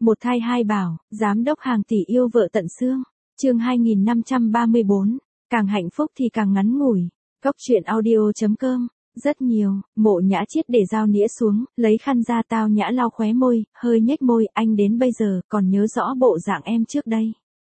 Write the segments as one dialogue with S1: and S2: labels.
S1: Một thai hai bảo, giám đốc hàng tỷ yêu vợ tận xương. Chương 2534, càng hạnh phúc thì càng ngắn ngủi. Góc truyện audio.com. Rất nhiều, Mộ Nhã Chiết để dao nĩa xuống, lấy khăn ra Tao Nhã lau khóe môi, hơi nhếch môi, anh đến bây giờ còn nhớ rõ bộ dạng em trước đây.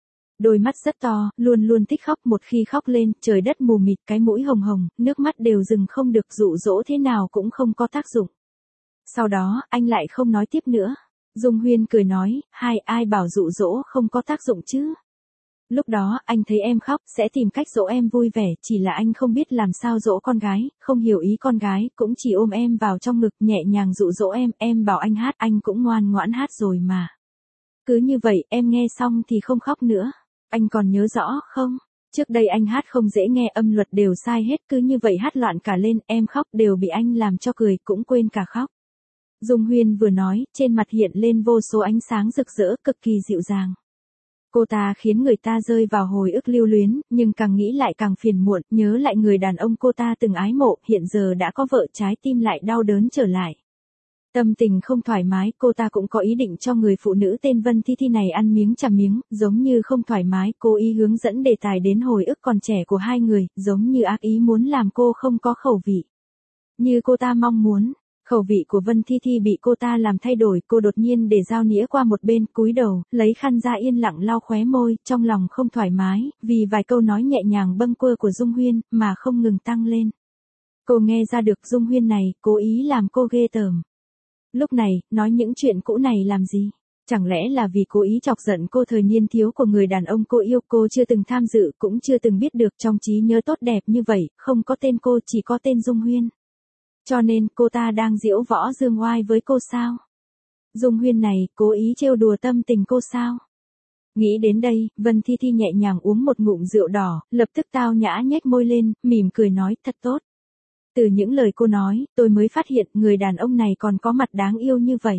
S1: Đôi mắt rất to, luôn luôn thích khóc, một khi khóc lên, trời đất mù mịt, cái mũi hồng hồng, nước mắt đều dừng không được, dụ dỗ thế nào cũng không có tác dụng. Sau đó, anh lại không nói tiếp nữa. Dung Huyên cười nói, ai bảo dụ dỗ không có tác dụng chứ. Lúc đó, anh thấy em khóc, sẽ tìm cách dỗ em vui vẻ, chỉ là anh không biết làm sao dỗ con gái, không hiểu ý con gái, cũng chỉ ôm em vào trong ngực, nhẹ nhàng dụ dỗ em bảo anh hát, anh cũng ngoan ngoãn hát rồi mà. Cứ như vậy, em nghe xong thì không khóc nữa. Anh còn nhớ rõ không? Trước đây anh hát không dễ nghe, âm luật đều sai hết, cứ như vậy hát loạn cả lên, em khóc đều bị anh làm cho cười, cũng quên cả khóc. Dung Huyên vừa nói, trên mặt hiện lên vô số ánh sáng rực rỡ, cực kỳ dịu dàng. Cô ta khiến người ta rơi vào hồi ức lưu luyến, nhưng càng nghĩ lại càng phiền muộn, nhớ lại người đàn ông cô ta từng ái mộ, hiện giờ đã có vợ, trái tim lại đau đớn trở lại. Tâm tình không thoải mái, cô ta cũng có ý định cho người phụ nữ tên Vân Thi Thi này ăn miếng trả miếng, giống như không thoải mái, cố ý hướng dẫn đề tài đến hồi ức còn trẻ của hai người, giống như ác ý muốn làm cô không có khẩu vị. Như cô ta mong muốn. Khẩu vị của Vân Thi Thi bị cô ta làm thay đổi, cô đột nhiên để dao nĩa qua một bên, cúi đầu, lấy khăn ra yên lặng lau khóe môi, trong lòng không thoải mái, vì vài câu nói nhẹ nhàng bâng quơ của Dung Huyên, mà không ngừng tăng lên. Cô nghe ra được Dung Huyên này, cố ý làm cô ghê tởm. Lúc này, nói những chuyện cũ này làm gì? Chẳng lẽ là vì cố ý chọc giận cô thời niên thiếu của người đàn ông cô yêu, cô chưa từng tham dự, cũng chưa từng biết được, trong trí nhớ tốt đẹp như vậy, không có tên cô, chỉ có tên Dung Huyên. Cho nên, cô ta đang diễu võ dương oai với cô sao? Dung Huyên này, cố ý trêu đùa tâm tình cô sao? Nghĩ đến đây, Vân Thi Thi nhẹ nhàng uống một ngụm rượu đỏ, lập tức Tao Nhã nhếch môi lên, mỉm cười nói, thật tốt. Từ những lời cô nói, tôi mới phát hiện người đàn ông này còn có mặt đáng yêu như vậy.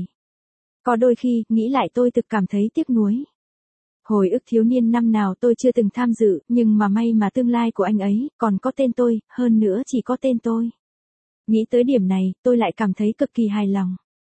S1: Có đôi khi, nghĩ lại tôi thực cảm thấy tiếc nuối. Hồi ức thiếu niên năm nào tôi chưa từng tham dự, nhưng mà may mà tương lai của anh ấy, còn có tên tôi, hơn nữa chỉ có tên tôi. Nghĩ tới điểm này, tôi lại cảm thấy cực kỳ hài lòng.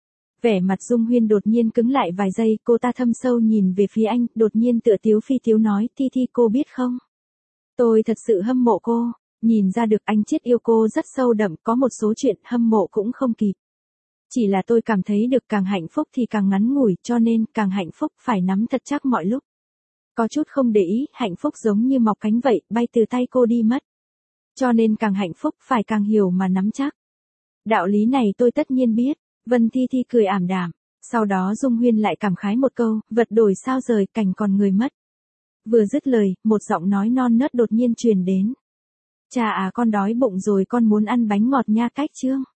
S1: Vẻ mặt Dung Huyên đột nhiên cứng lại vài giây, cô ta thâm sâu nhìn về phía anh, đột nhiên tựa tiếu phi tiếu nói, Thi Thi cô biết không? Tôi thật sự hâm mộ cô, nhìn ra được anh Chiết yêu cô rất sâu đậm, có một số chuyện hâm mộ cũng không kịp. Chỉ là tôi cảm thấy được càng hạnh phúc thì càng ngắn ngủi, cho nên càng hạnh phúc phải nắm thật chắc mọi lúc. Có chút không để ý, hạnh phúc giống như mọc cánh vậy, bay từ tay cô đi mất. Cho nên càng hạnh phúc phải càng hiểu mà nắm chắc. Đạo lý này tôi tất nhiên biết. Vân Thi Thi cười ảm đạm. Sau đó Dung Huyên lại cảm khái một câu, vật đổi sao rời, cảnh còn người mất. Vừa dứt lời, một giọng nói non nớt đột nhiên truyền đến. Cha à, con đói bụng rồi, con muốn ăn bánh ngọt nha, cách Trương.